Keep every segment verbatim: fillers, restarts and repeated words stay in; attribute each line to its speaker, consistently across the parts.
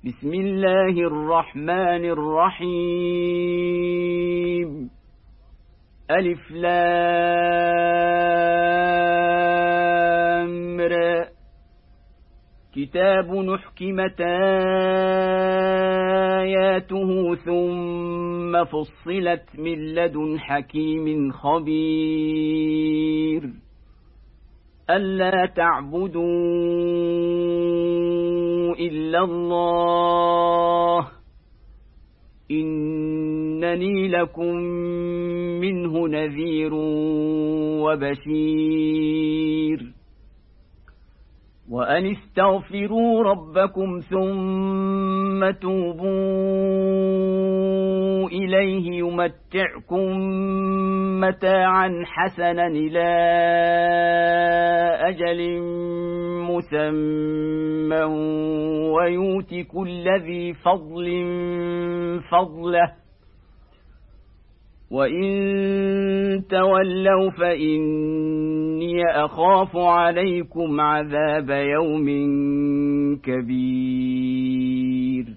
Speaker 1: بسم الله الرحمن الرحيم ألف لام را كتاب نحكمت آياته ثم فصلت من لدن حكيم خبير ألا تعبدوا إلا الله إنني لكم منه نذير وبشير وأن استغفروا ربكم ثم توبوا إليه يمتعكم متاعا حسنا إلى أجل مسمى ويؤت كل ذي فضل فضله وإن تولوا فإني أخاف عليكم عذاب يوم كبير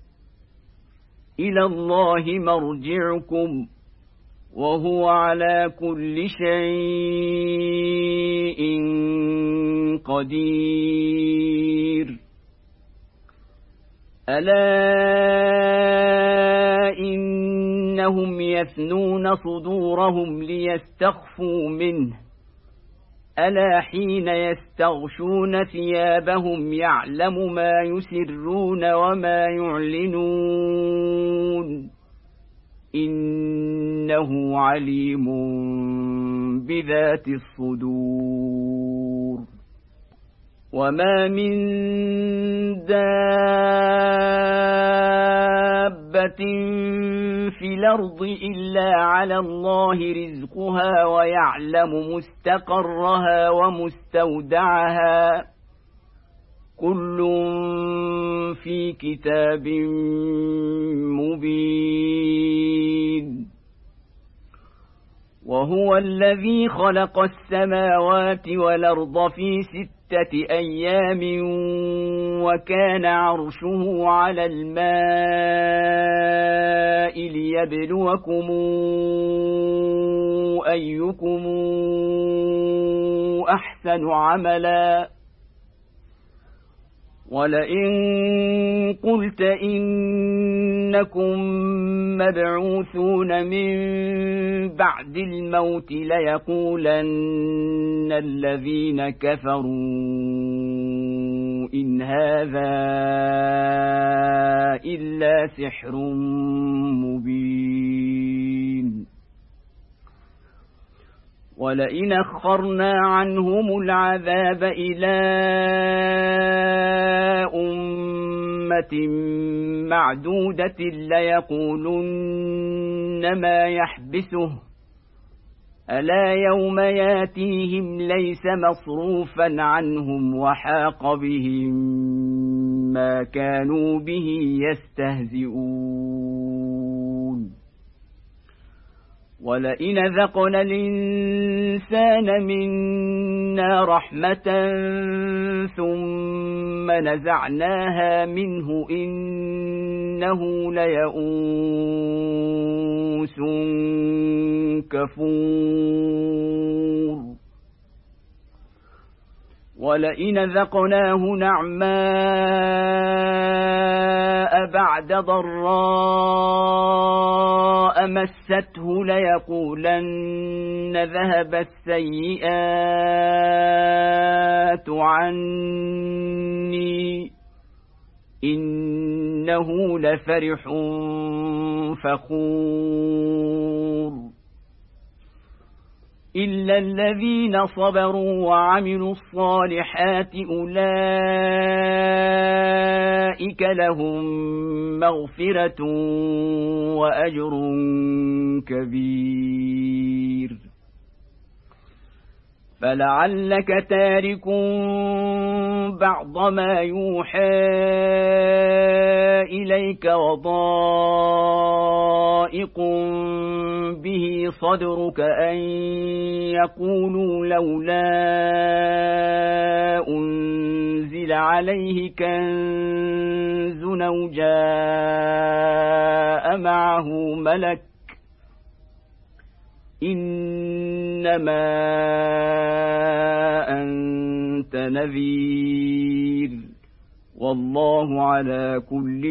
Speaker 1: إلى الله مرجعكم وهو على كل شيء قدير ألا إنهم يثنون صدورهم ليستخفوا منه ألا حين يستغشون ثيابهم يعلم ما يسرون وما يعلنون إنه عليم بذات الصدور وما من دابة في الأرض إلا على الله رزقها ويعلم مستقرها ومستودعها كل في كتاب مبين وهو الذي خلق السماوات والأرض في ستة أيام وكان عرشه على الماء ليبلوكم أيكم أحسن عملا ولئن قلت إنكم مبعوثون من بعد الموت ليقولن الذين كفروا إن هذا إلا سحر مبين ولئن أخرنا عنهم العذاب إلى أمة معدودة ليقولن ما يحبسه ألا يوم ياتيهم ليس مصروفا عنهم وحاق بهم ما كانوا به يستهزئون ولئن ذقنا الإنسان منا رحمة ثم نزعناها منه إنه ليئوس كفور ولئن ذقناه نعماء بعد ضراء مسته ليقولن ذهب السيئات عني إنه لفرح فخور إلا الذين صبروا وعملوا الصالحات أولئك لهم مغفرة وأجر كبير فلعلك تارك بعض ما يوحى إليك وضار ضائق به صدرك أن يقولوا لولا أنزل عليه كنز أو جاء معه ملك إنما أنت نذير والله على كل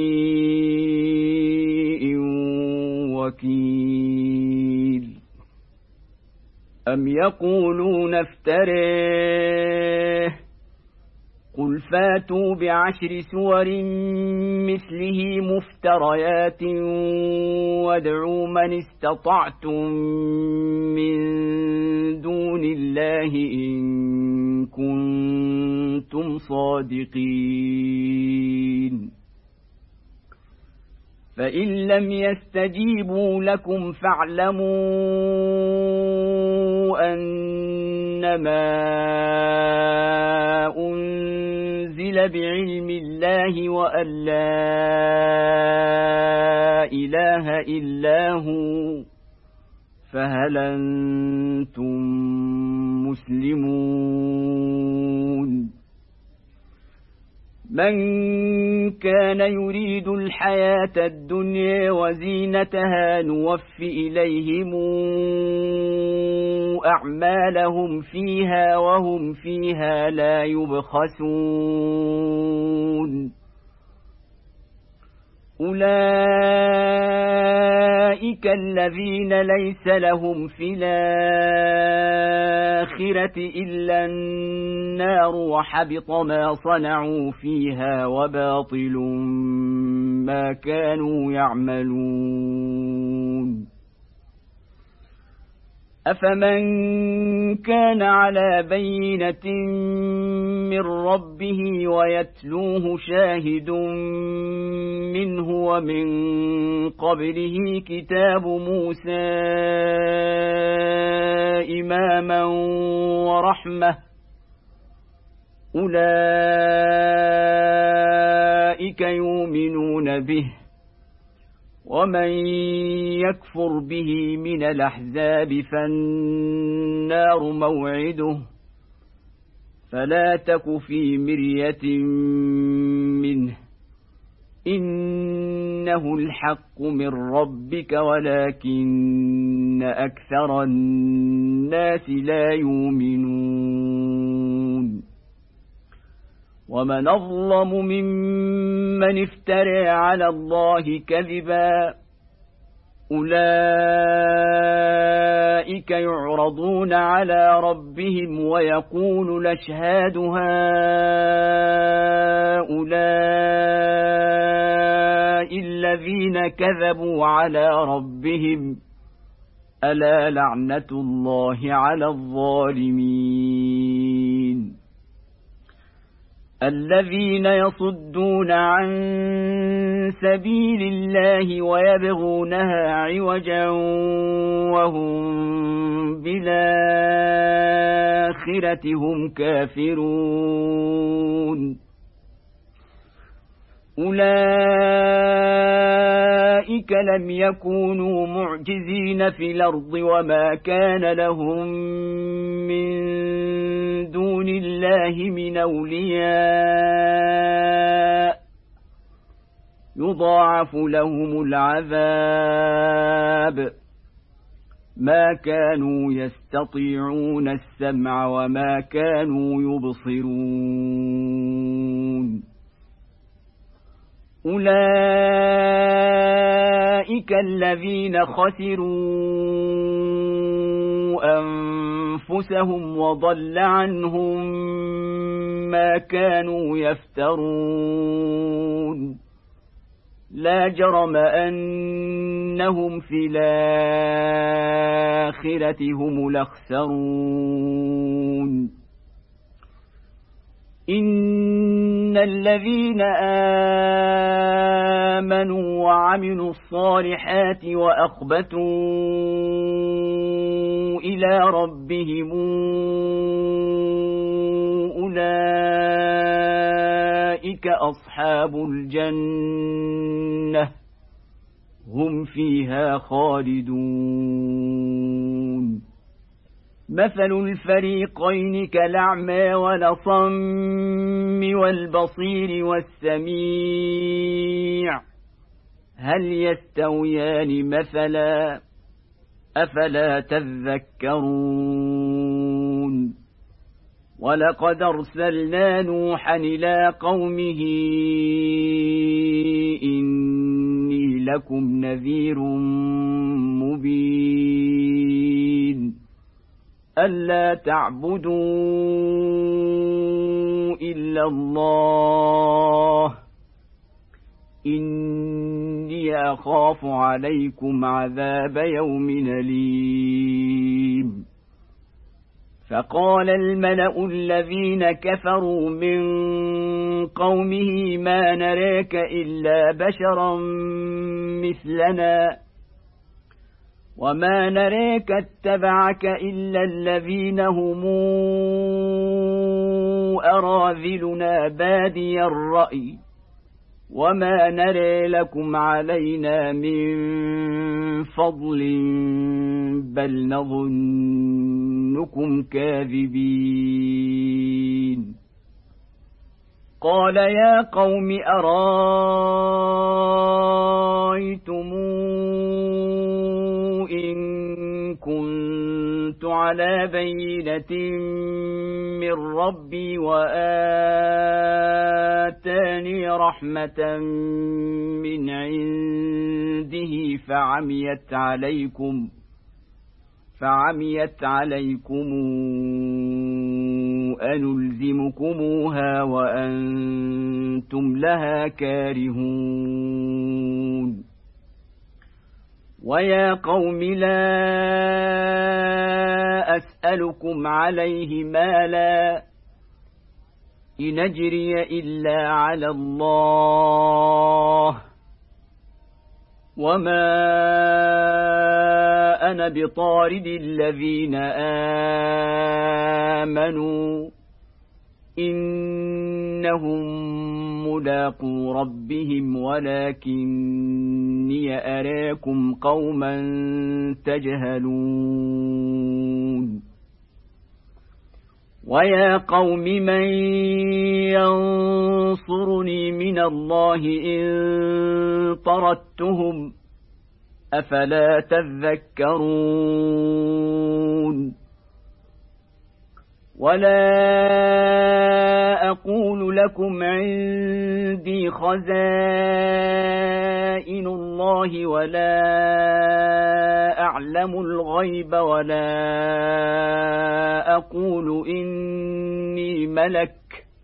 Speaker 1: شيء وكيل أم يقولون افتريه قل فاتوا بعشر سور مثله مفتريات وادعوا من استطعتم من دون الله إن كنتم صادقين فإن لم يستجيبوا لكم فاعلموا أنما أنزل بعلم الله وأن لا إله إلا هو فهل أنتم مسلمون من كان يريد الحياة الدنيا وزينتها نوف إليهم أعمالهم فيها وهم فيها لا يبخسون أولئك الذين ليس لهم في الآخرة إلا النار وحبط ما صنعوا فيها وباطل ما كانوا يعملون أفمن كان على بينة من ربه ويتلوه شاهد منه ومن قبله كتاب موسى إماما ورحمة أولئك يؤمنون به ومن يكفر به من الأحزاب فالنار موعده فلا تك في مرية منه إنه الحق من ربك ولكن أكثر الناس لا يؤمنون ومن أظلم ممن افترى على الله كذبا أولئك يعرضون على ربهم ويقول الأشهاد هؤلاء الذين كذبوا على ربهم ألا لعنة الله على الظالمين الذين يصدون عن سبيل الله ويبغونها عوجا وهم بالآخرة هم كافرون أولئك لم يكونوا معجزين في الأرض وما كان لهم من دون الله من أولياء يضاعف لهم العذاب ما كانوا يستطيعون السمع وما كانوا يبصرون أولئك الذين خسروا أنفسهم وضل عنهم ما كانوا يفترون لا جرم أنهم في الآخرة هم الأخسرون إن الذين آمنوا وعملوا الصالحات وأخبتوا إلى ربهم أولئك أصحاب الجنة هم فيها خالدون مثل الفريقين كالأعمى والأصم والبصير والسميع هل يستويان مثلا أفلا تذكرون ولقد أرسلنا نوحا إلى قومه إني لكم نذير مبين ألا تعبدوا إلا الله إني أخاف عليكم عذاب يوم أليم فقال الملأ الذين كفروا من قومه ما نراك إلا بشرا مثلنا وما نراك اتبعك إلا الذين هم أراذلنا بادي الرأي وما نرى لكم علينا من فضل بل نظنكم كاذبين قال يا قوم أرأيتم إن كنت على بينة من ربي وآتاني رحمة من عنده فعميت عليكم فعميت عليكم أنلزمكموها وأنتم لها كارهون ويا قوم لا أسألكم عليه مالا إن أجري إلا على الله وما أنا بطارد الذين آمنوا إنهم ملاقو ربهم ولكني أراكم قوما تجهلون ويا قوم من ينصرني من الله إن طردتهم أفلا تذكرون ولا أقول لكم عندي خزائن الله ولا أعلم الغيب ولا أقول إني ملك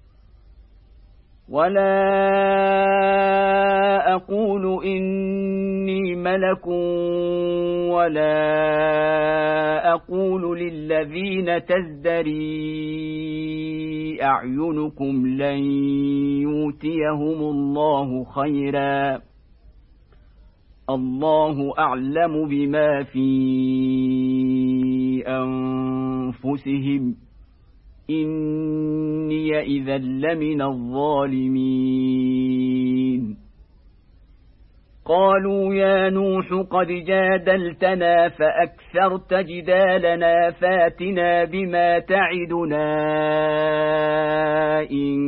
Speaker 1: ولا أقول إني ملك ولا أقول للذين تزدري أعينكم لن يؤتيهم الله خيرا الله أعلم بما في أنفسهم إني إذا لمن الظالمين قالوا يا نوح قد جادلتنا فأكثرت جدالنا فاتنا بما تعدنا إن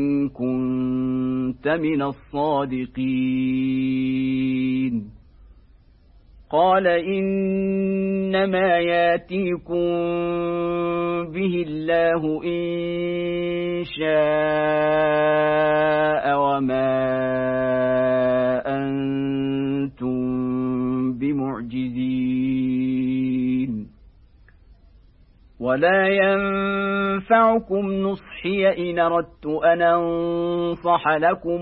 Speaker 1: كنت من الصادقين قال إنما ياتيكم به الله إن شاء وما أنتم بمعجزين ولا ينفعكم نصحي إن أردت أن أنصح لكم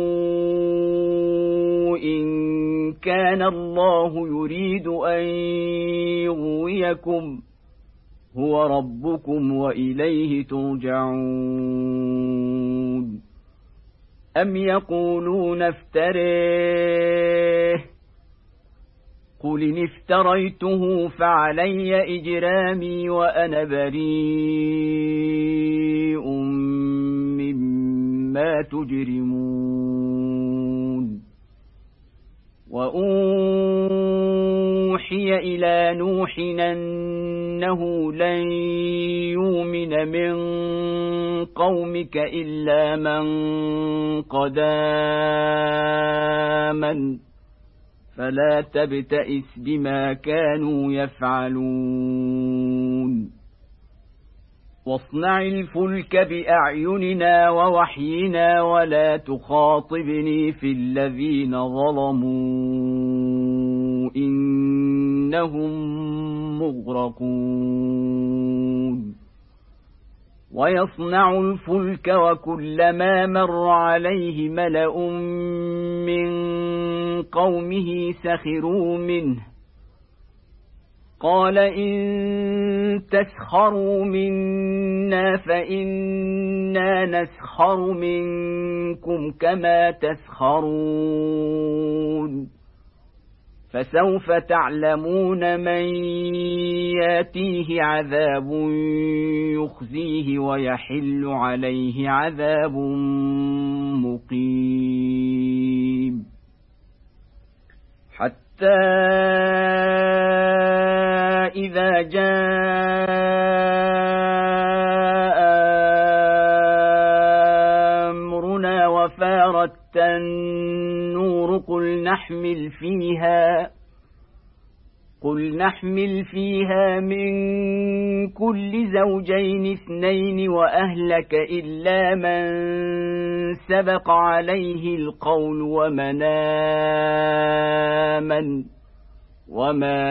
Speaker 1: إن كان الله يريد أن يغويكم هو ربكم وإليه ترجعون أم يقولون افتريه قل إن افتريته فعلي إجرامي وأنا بريء مما تجرمون وأن أوحي إلى نوح أنه لن يؤمن من قومك إلا من قد آمن فلا تبتئس بما كانوا يفعلون واصنع الفلك بأعيننا ووحينا ولا تخاطبني في الذين ظلموا إنهم مغرقون ويصنع الفلك وكلما مر عليه ملأ من قومه سخروا منه قال إن تسخروا منا فإنا نسخر منكم كما تسخرون فسوف تعلمون من ياتيه عذاب يخزيه ويحل عليه عذاب مقيم حتى إذا جاء أمرنا وفارت النور قل نحمل فيها قل نحمل فيها من كل زوجين اثنين وأهلك إلا من سبق عليه القول ومن آمن وما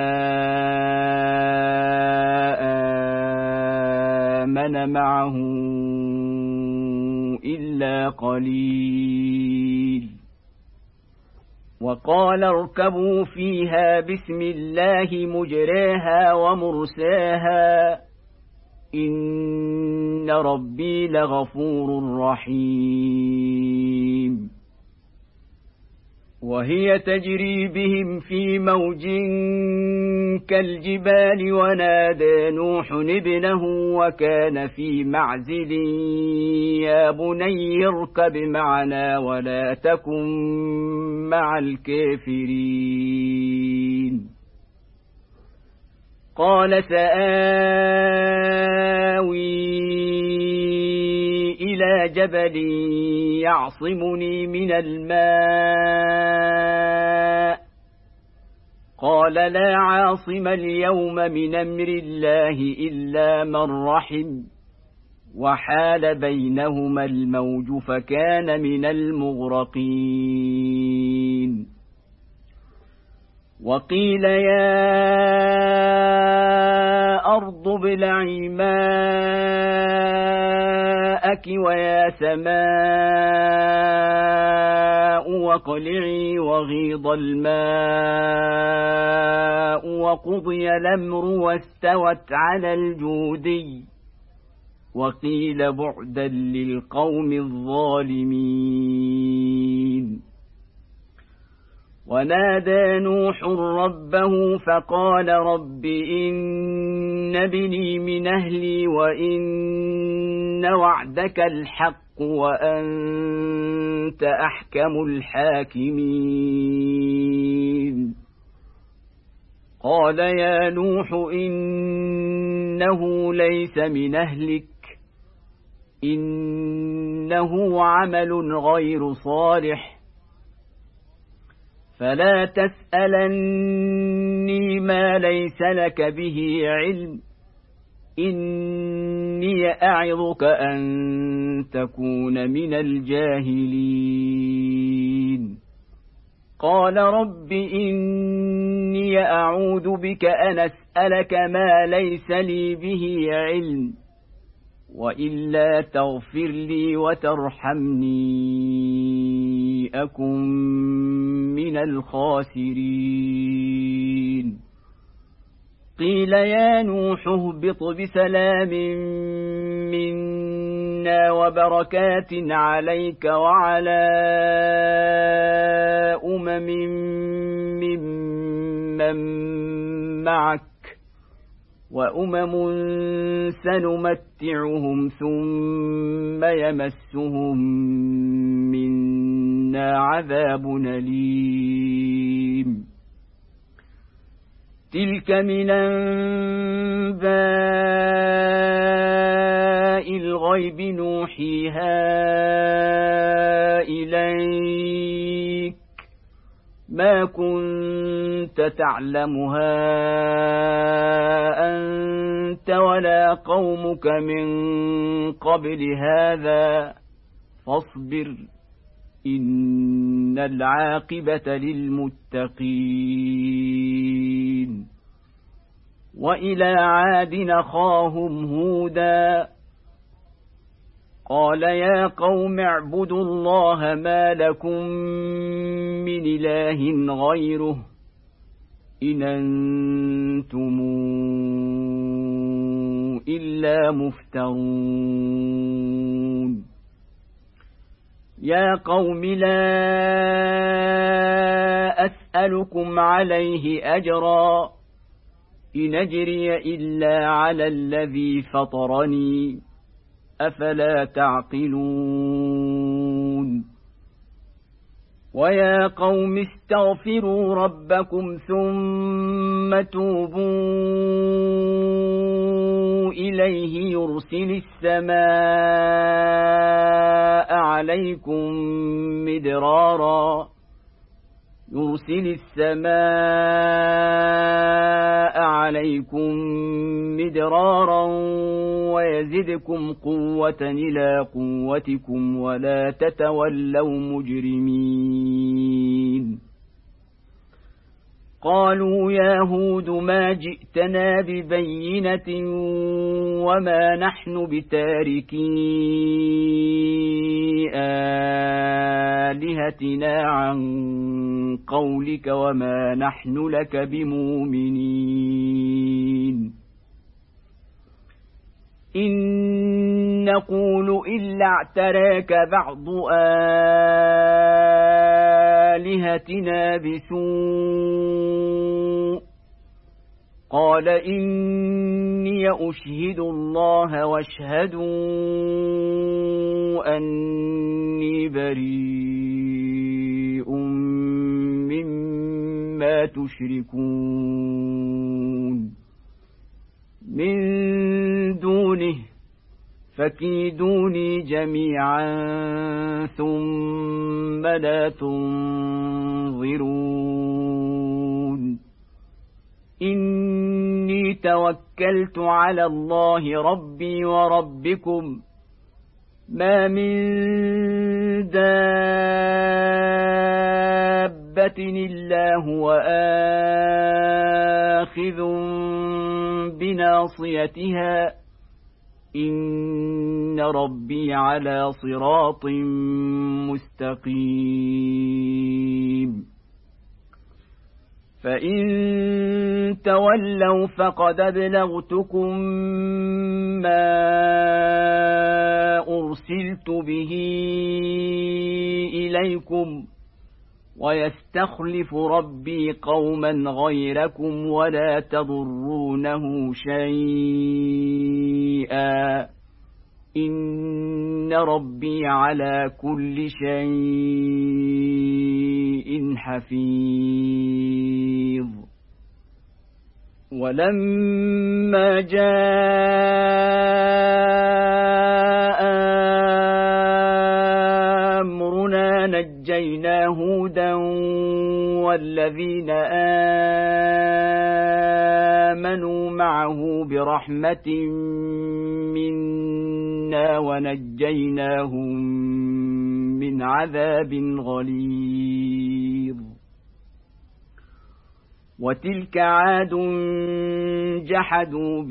Speaker 1: آمن معه إلا قليل وقال اركبوا فيها بسم الله مجريها ومرساها إن ربي لغفور رحيم وهي تجري بهم في موج كالجبال ونادى نوح ابنه وكان في معزل يا بني اركب معنا ولا تكن مع الكافرين قال سآوي إلى جبل يعصمني من الماء قال لا عاصم اليوم من أمر الله إلا من رحم وحال بينهما الموج فكان من المغرقين وقيل يا أرض ابلعي ماءك ويا سماء واقلعي وغيض الماء وقضي الأمر واستوت على الجودي وقيل بعدا للقوم الظالمين ونادى نوح ربه فقال رب إن ابني من أهلي وإن وعدك الحق وأنت أحكم الحاكمين قال يا نوح إنه ليس من أهلك إنه عمل غير صالح فلا تسألني ما ليس لك به علم إني أعظك أن تكون من الجاهلين قال رب إني أعوذ بك أن أسألك ما ليس لي به علم وإلا تغفر لي وترحمني أكن من الخاسرين قيل يا نوح اهبط بسلام منا وبركات عليك وعلى أمم ممن معك وأمم سنمتعهم ثم يمسهم منا عذاب أليم تلك من أنباء الغيب نوحيها إليك ما كنت تعلمها أنت ولا قومك من قبل هذا فاصبر إن العاقبة للمتقين. وإلى عاد أخاهم هودا قال يا قوم اعبدوا الله ما لكم من إله غيره إن أنتم إلا مفترون. يا قوم لا أسألكم عليه أجرا إن أجري إلا على الذي فطرني أفلا تعقلون. ويا قوم استغفروا ربكم ثم توبوا إليه يرسل السماء عليكم مدرارا يرسل السماء عليكم مدرارا ويزدكم قوة إلى قوتكم ولا تتولوا مجرمين. قالوا يا هود ما جئتنا ببينة وما نحن بتاركي آلهتنا عن قولك وما نحن لك بمؤمنين. إن نقول إلا اعتراك بعض آلهتنا بسوء قال إني أشهد الله واشهدوا أني بريء مما تشركون من دونه فكيدوني جميعا ثم لا تنظرون. إني توكلت على الله ربي وربكم ما من دابة إلا هو آخذ بناصيتها إن ربي على صراط مستقيم. فإن تولوا فقد أبلغتكم ما أرسلت به إليكم ويستخلف ربي قوما غيركم ولا تضرونه شيئا إن ربي على كل شيء حفيظ. ولما جاء أمرنا نجينا هودا والذين آمنوا معه برحمة منا ونجيناهم من عذاب غليظ. وتلك عاد جحدوا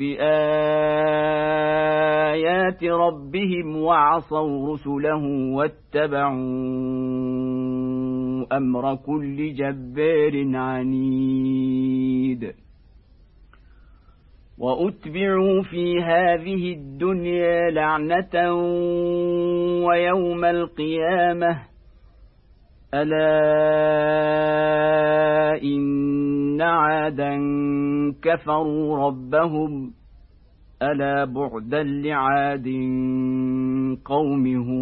Speaker 1: بآيات ربهم وعصوا رسله واتبعوا أمر كل جبار عنيد. وأتبعوا في هذه الدنيا لعنة ويوم القيامة ألا إن عادا كفروا ربهم ألا بعدا لعاد قوم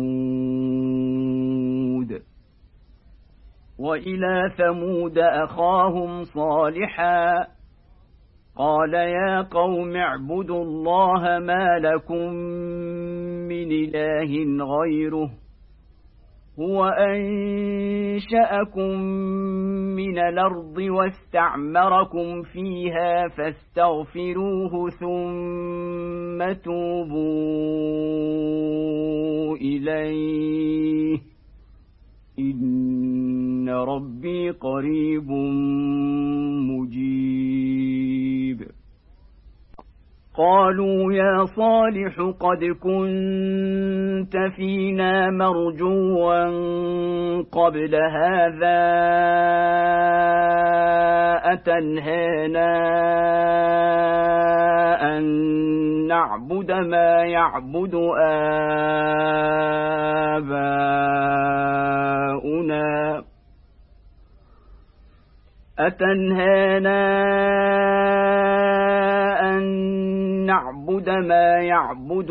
Speaker 1: هود. وإلى ثمود أخاهم صالحا قال يا قوم اعبدوا الله ما لكم من إله غيره هو أنشأكم من الأرض واستعمركم فيها فاستغفروه ثم توبوا إليه إن ربي قريب مجيب. قالوا يا صالح قد كنت فينا مرجوا قبل هذا أتنهانا أن نعبد ما يعبد آباؤنا أتنهانا أن نعبد ما يعبد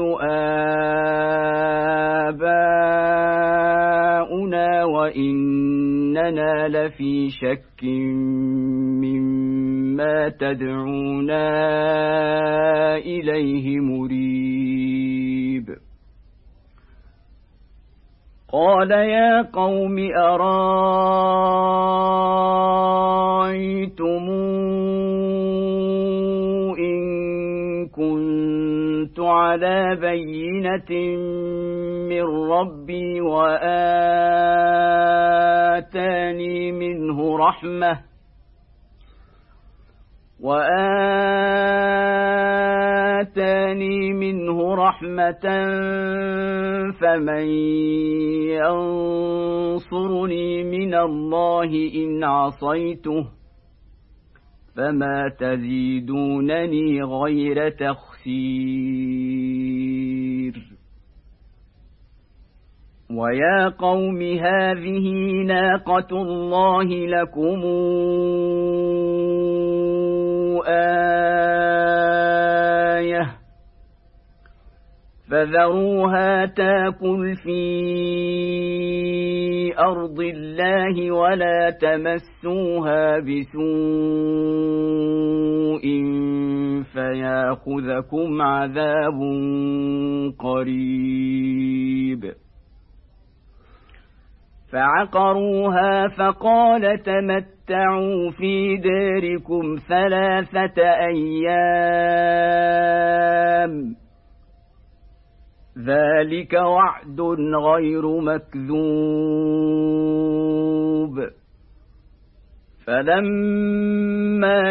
Speaker 1: آباؤنا وإننا لفي شك مما تدعونا إليه مريب. قال يا قوم أرأيتم إن كنت على بينة من ربي وآتاني منه رحمة وآتاني منه رحمة فمن ينصرني من الله إن عصيته فما تزيدونني غير تخسير. ويا قوم هذه ناقة الله لكم آية فذروها تاكل في أرض الله ولا تمسوها بسوء فياخذكم عذاب قريب. فعقروها فقال تمتعوا في داركم ثلاثة أيام ذلك وعد غير مكذوب. فلما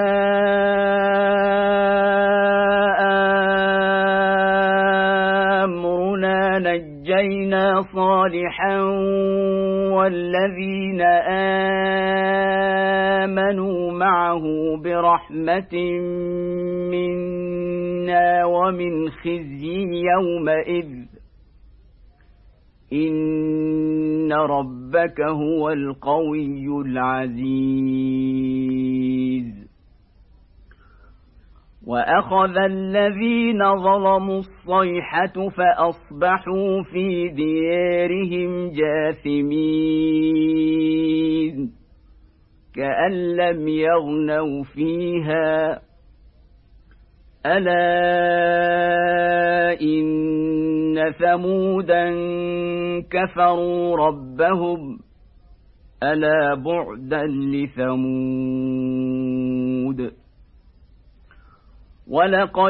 Speaker 1: جاء أمرنا نجينا صالحا والذين آمنوا معه برحمة منا ومن خزي يومئذ إن ربك هو القوي العزيز. وأخذ الذين ظلموا الصيحة فأصبحوا في ديارهم جاثمين كأن لم يغنوا فيها ألا إن ثمودا كفروا ربهم ألا بعدا لثمود. ولقد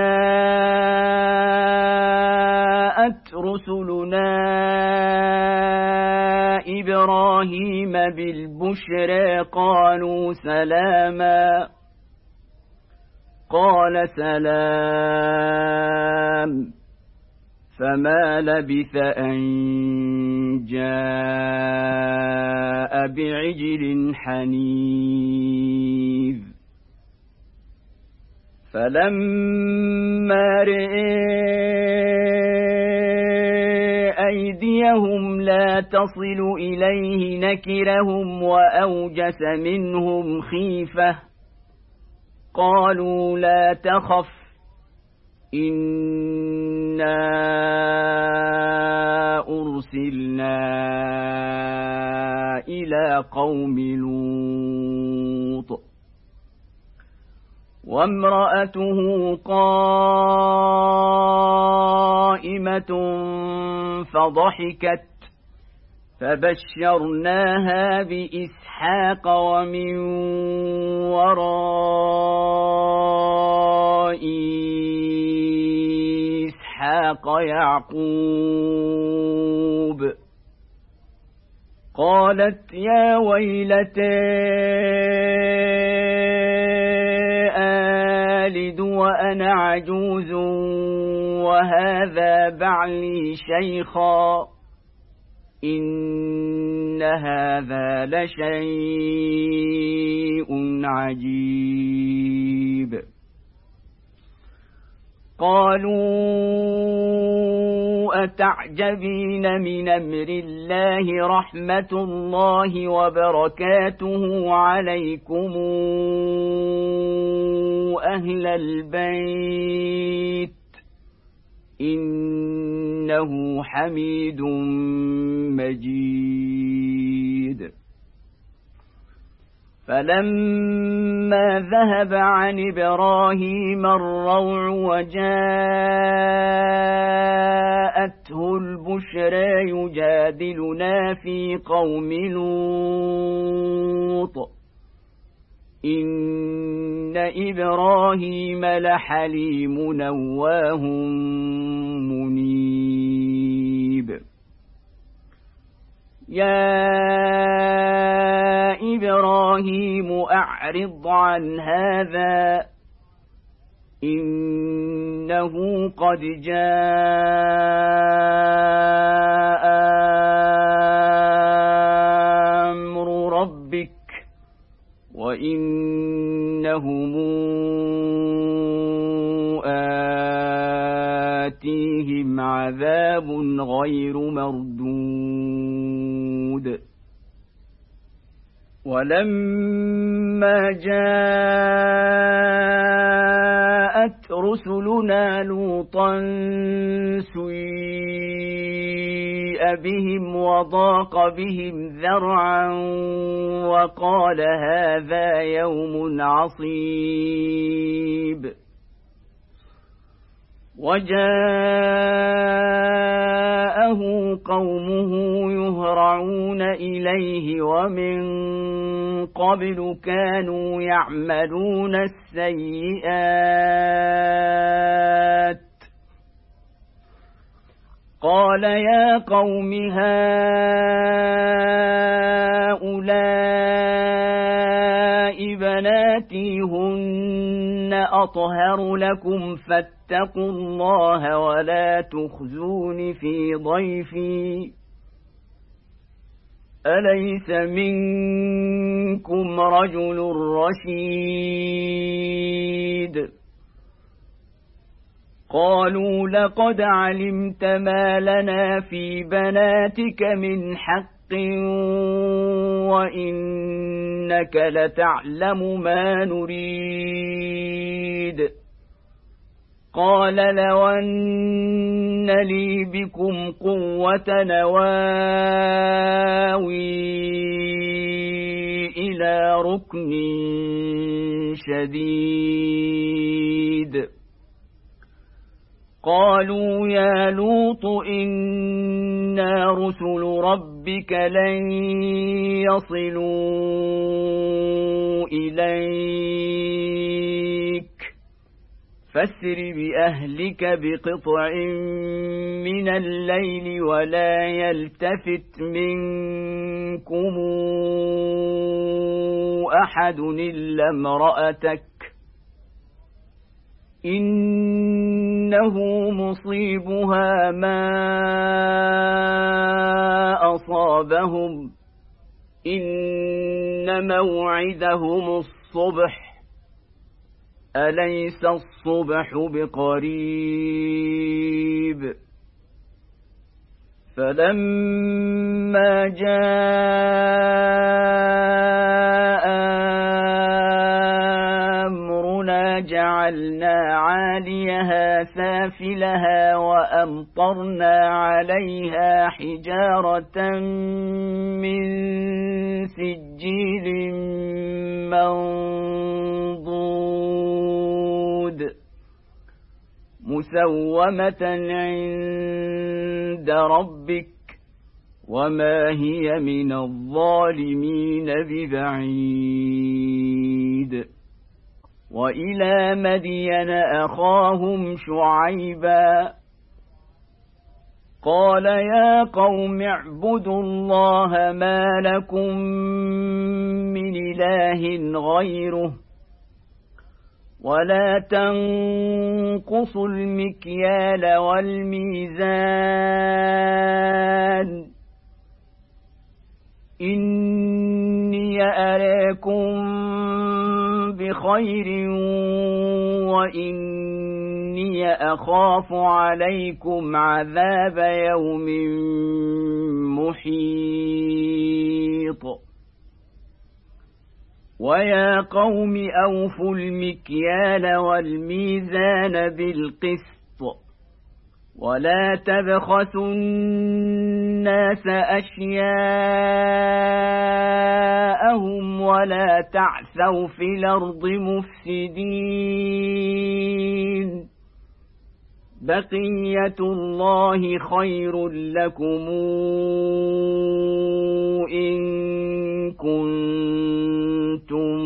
Speaker 1: جاءت رسلنا إبراهيم بالبشرى قالوا سلاما قال سلام فما لبث أن جاء بعجل حنيذ. فلما رأى أيديهم لا تصل إليه نكرهم وأوجس منهم خيفة قالوا لا تخف إنا أرسلنا إلى قوم لوط وامرأته قائمة فضحكت فبشرناها بإسحاق ومن وراء إسحاق يعقوب قالت يا ويلتى آلد وأنا عجوز وهذا بعلي شيخا إن هذا لشيء عجيب قالوا أتعجبين من أمر الله رحمة الله وبركاته عليكم أهل البيت إنه حميد مجيد فلما ذهب عن إبراهيم الروع وجاءته البشرى يجادلنا في قوم لوط إن إبراهيم لحليم نواه منيب يا إبراهيم أعرض عن هذا إنه قد جاء أمر ربك وإنهم آتيهم عذاب غير مردود ولما جاءت رسلنا لوطا سيء بهم وضاق بهم ذرعا وقال هذا يوم عصيب وجاءه قومه يهرعون إليه ومن قبل كانوا يعملون السيئات قال يا قوم هؤلاء بناتي هن أطهر لكم فاتقوا الله ولا تخزون في ضيفي أليس منكم رجل رشيد قالوا لقد علمت ما لنا في بناتك من حق وإنك لتعلم ما نريد قال لو أن لي بكم قوة نواوي إلى ركن شديد قالوا يا لوط إنا رسل ربك لن يصلوا إليك فاسر بأهلك بقطع من الليل ولا يلتفت منكم أحد إلا امرأتك إنه مصيبها ما أصابهم إن موعدهم الصبح أليس الصبح بقريب فلما جاء أمرنا جعلنا عاليها سافلها وأمطرنا عليها حجارة من سجيل منضود مسومة عند ربك وما هي من الظالمين ببعيد وإلى مدين أخاهم شعيبا قال يا قوم اعبدوا الله ما لكم من إله غيره ولا تنقصوا المكيال والميزان إني أراكم بخير وإني أخاف عليكم عذاب يوم محيط ويا قوم أوفوا المكيال والميزان بالقسط ولا تبخسوا الناس أشياءهم ولا تعثوا في الأرض مفسدين بقية الله خير لكم إن كنتم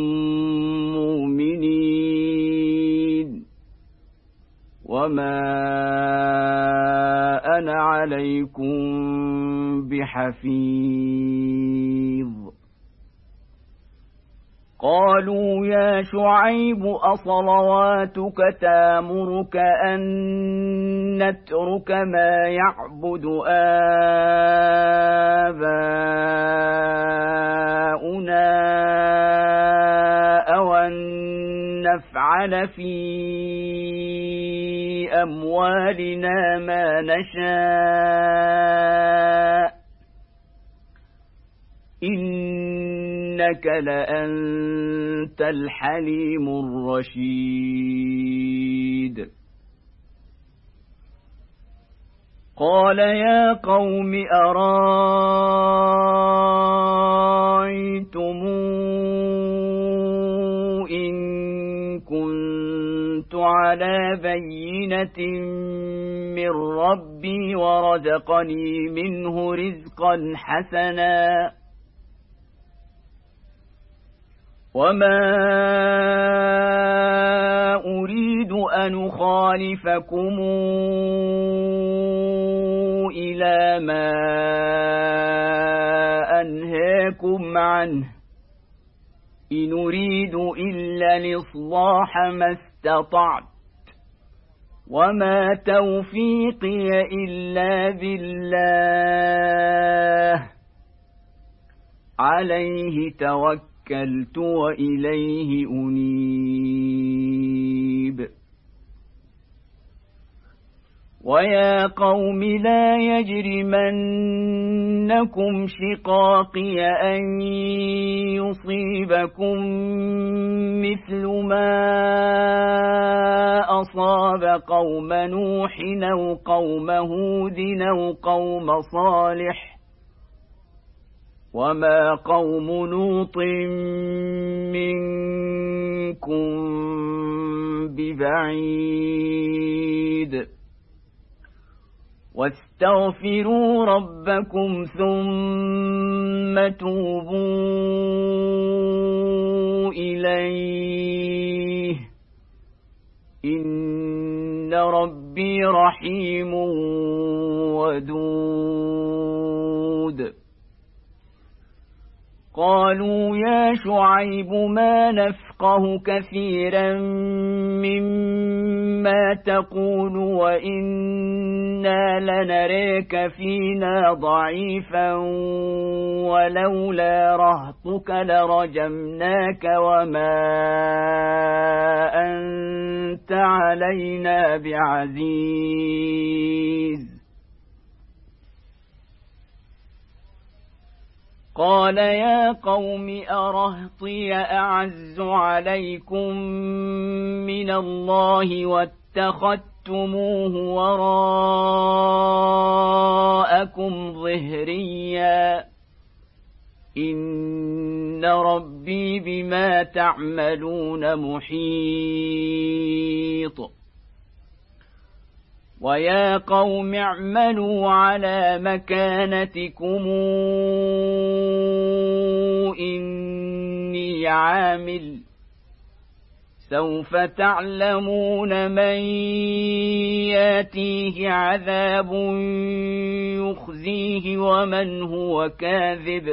Speaker 1: مؤمنين وما أنا عليكم بحفيظ قالوا يا شعيب أصلواتك تامرك أن نترك ما يعبد آباؤنا أو أن نفعل في أموالنا ما نشاء إنك لأنت الحليم الرشيد قال يا قوم أرايتم إن كنت على بينة من ربي ورزقني منه رزقا حسنا وما أريد أن أخالفكم إلى ما أنهاكم عنه إن أريد إلا الإصلاح ما استطعت وما توفيقي إلا بالله عليه توكل توكلت وإليه أنيب ويا قوم لا يجرمنكم شقاقي أن يصيبكم مثل ما أصاب قوم نوح أو قوم هود أو قوم صالح وما قوم لوط منكم ببعيد واستغفروا ربكم ثم توبوا إليه إن ربي رحيم ودود قالوا يا شعيب ما نفقه كثيرا مما تقول وإنا لنريك فينا ضعيفا ولولا رهطك لرجمناك وما أنت علينا بعزيز قال يا قوم أرهطي أعز عليكم من الله واتخذتموه وراءكم ظهريا إن ربي بما تعملون محيط ويا قوم اعملوا على مكانتكم إني عامل سوف تعلمون من ياتيه عذاب يخزيه ومن هو كاذب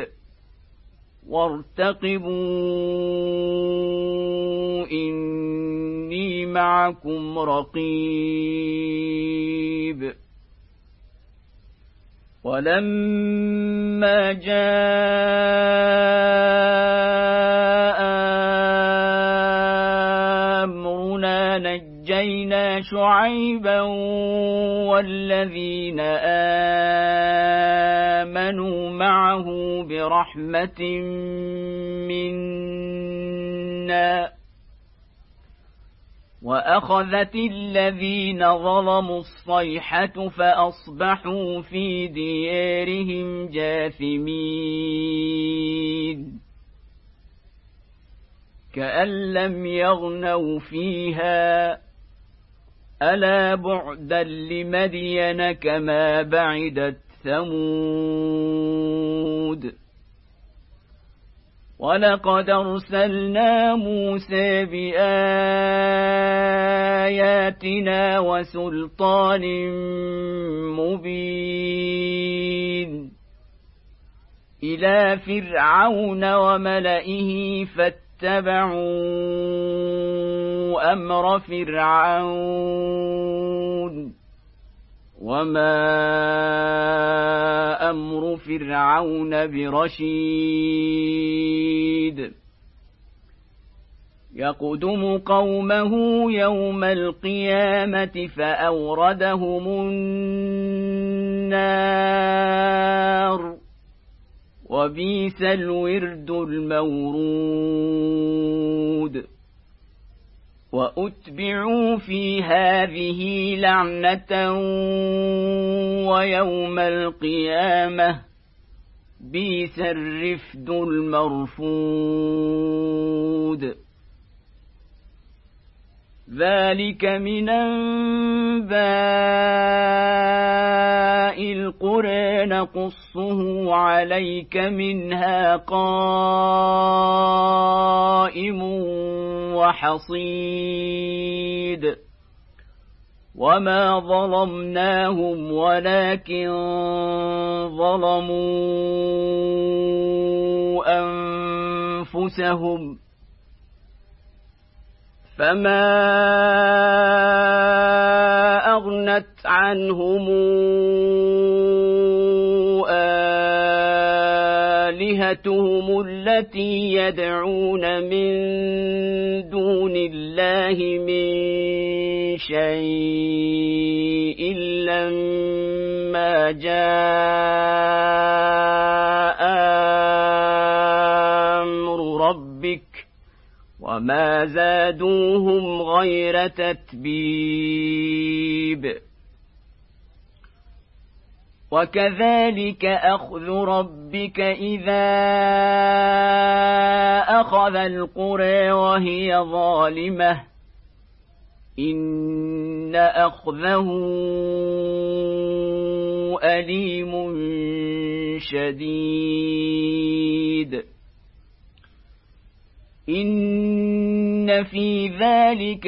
Speaker 1: وارتقبوا إني معكم رقيب. ولما جاء أمرنا نجينا شعيبا والذين آمنوا معه برحمة منا وأخذت الذين ظلموا الصيحة فأصبحوا في ديارهم جاثمين كأن لم يغنوا فيها ألا بعدا لمدين كما بعدت ثمود. ولقد أرسلنا موسى بآياتنا وسلطان مبين إلى فرعون وملئه فاتبعوا أمر فرعون وما أمر فرعون برشيد يقدم قومه يوم القيامة فأوردهم النار وبئس الورد المورود. وأتبعوا في هذه لعنة ويوم القيامة بئس الرفد المرفود. ذلك من أنباء القرى نقصه عليك منها قائم وحصيد. وما ظلمناهم ولكن ظلموا أنفسهم فما أغنت عنهم آلهتهم التي يدعون من دون الله من شيء لما جاء أمر ربك وما زادوهم غير تتبيب. وكذلك أخذ ربك إذا أخذ القرى وهي ظالمة إن أخذه أليم شديد. إن في ذلك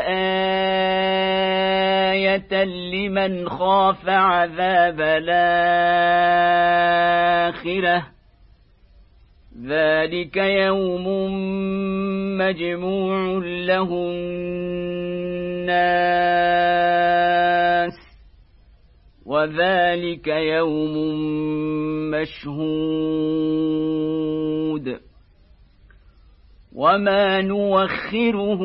Speaker 1: لآية لمن خاف عذاب الآخرة ذلك يوم مجموع له الناس وذلك يوم مشهود وما نوخره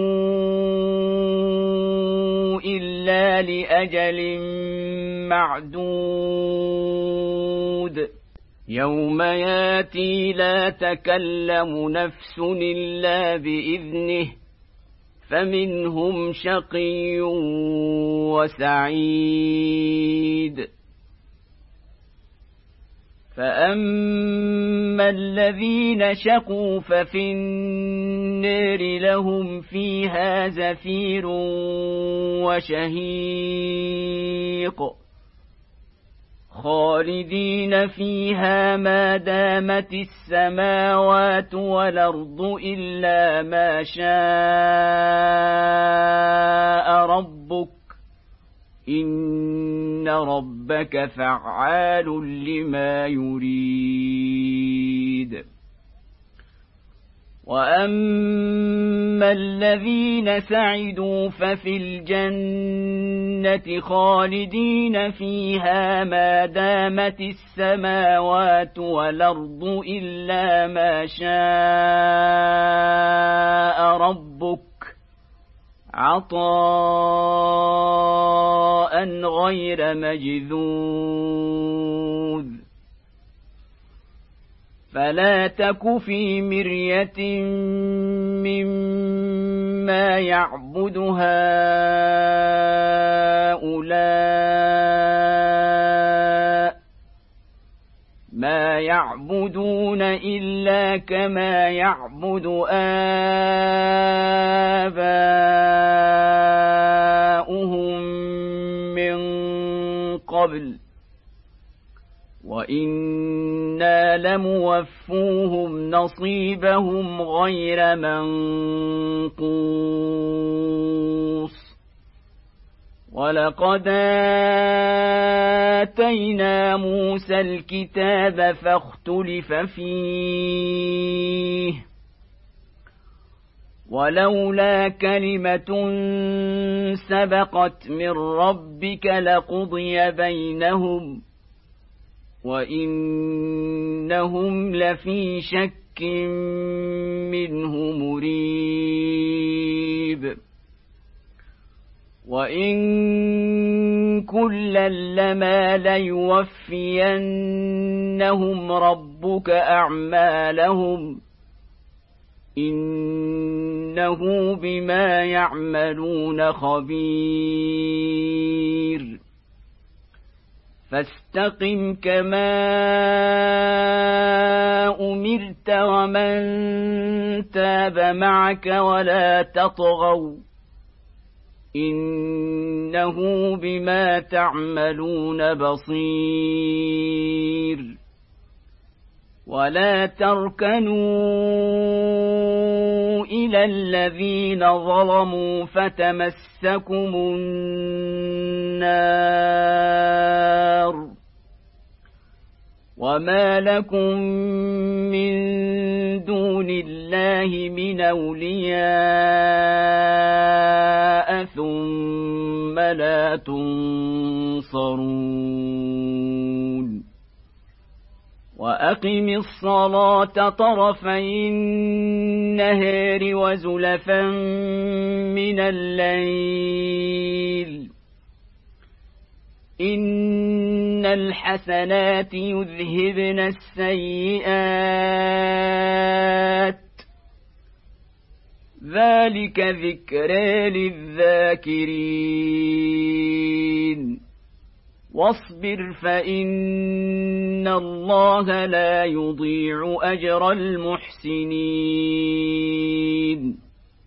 Speaker 1: إلا لأجل معدود يوم ياتي لا تكلم نفس إلا بإذنه فمنهم شقي وسعيد فأما الذين شقوا ففي النار لهم فيها زفير وشهيق خالدين فيها ما دامت السماوات والأرض إلا ما شاء ربك إن ربك فعال لما يريد. وأما الذين سعدوا ففي الجنة خالدين فيها ما دامت السماوات والأرض إلا ما شاء ربك عطاء غير مجذوذ. فلا تك في مرية مما يعبد هؤلاء ما يعبدون إلا كما يعبد آباؤهم من قبل وإنا لموفوهم نصيبهم غير منقوص. ولقد آتينا موسى الكتاب فاختلف فيه ولولا كلمة سبقت من ربك لقضي بينهم وإنهم لفي شك منه مريب. وإن كلا لما ليوفينهم ربك أعمالهم إنه بما يعملون خبير. فاستقم كما أمرت ومن تاب معك ولا تطغوا إنه بما تعملون بصير. ولا تركنوا إلى الذين ظلموا فتمسكم النار وما لكم من دون الله من أولياء ثم لا تنصرون. وأقم الصلاة طرفي النهار وزلفا من الليل إن الحسنات يذهبن السيئات ذلك ذكرى للذاكرين. واصبر فإن الله لا يضيع أجر المحسنين.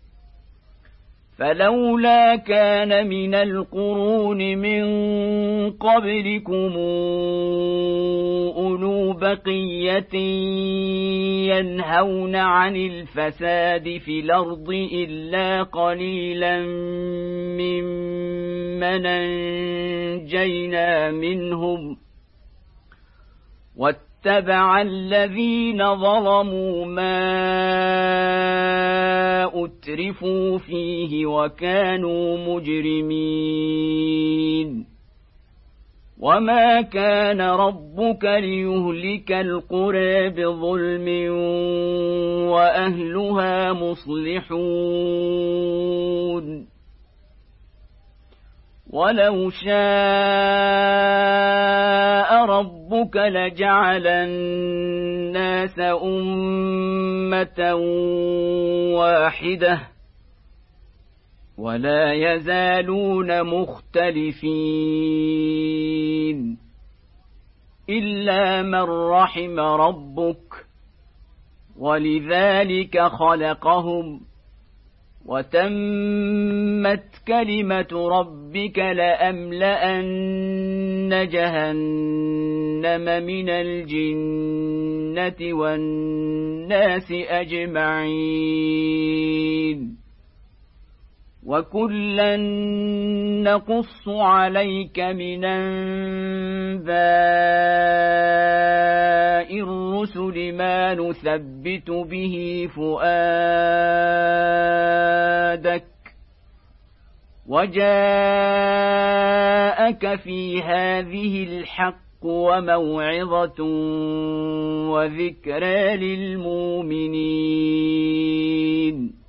Speaker 1: فلولا كان من القرون من قبلكم أولو بقية ينهون عن الفساد في الأرض إلا قليلا ممن أنجينا منهم واتبع الذين ظلموا ما أترفوا فيه وكانوا مجرمين. وما كان ربك ليهلك القرى بظلم وأهلها مصلحون. ولو شاء ربك لجعل الناس أمة واحدة ولا يزالون مختلفين إلا من رحم ربك ولذلك خلقهم وتمت كلمة ربك لأملأن جهنم من الجنة والناس أجمعين وكلا نقص عليك من أنباء الرسل ما نثبت به فؤادك وجاءك في هذه الحق وموعظة وذكرى للمؤمنين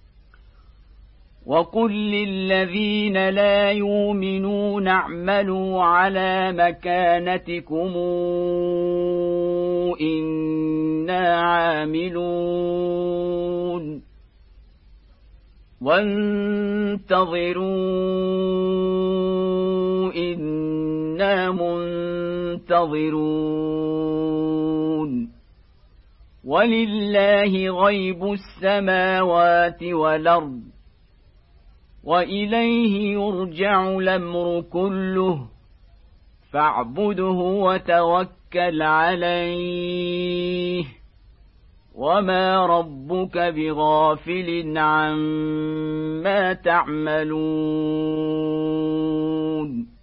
Speaker 1: وقل للذين لا يؤمنون اعملوا على مكانتكم إنا عاملون وانتظروا إنا منتظرون ولله غيب السماوات والأرض وإليه يرجع الأمر كله فاعبده وتوكل عليه وما ربك بغافل عما تعملون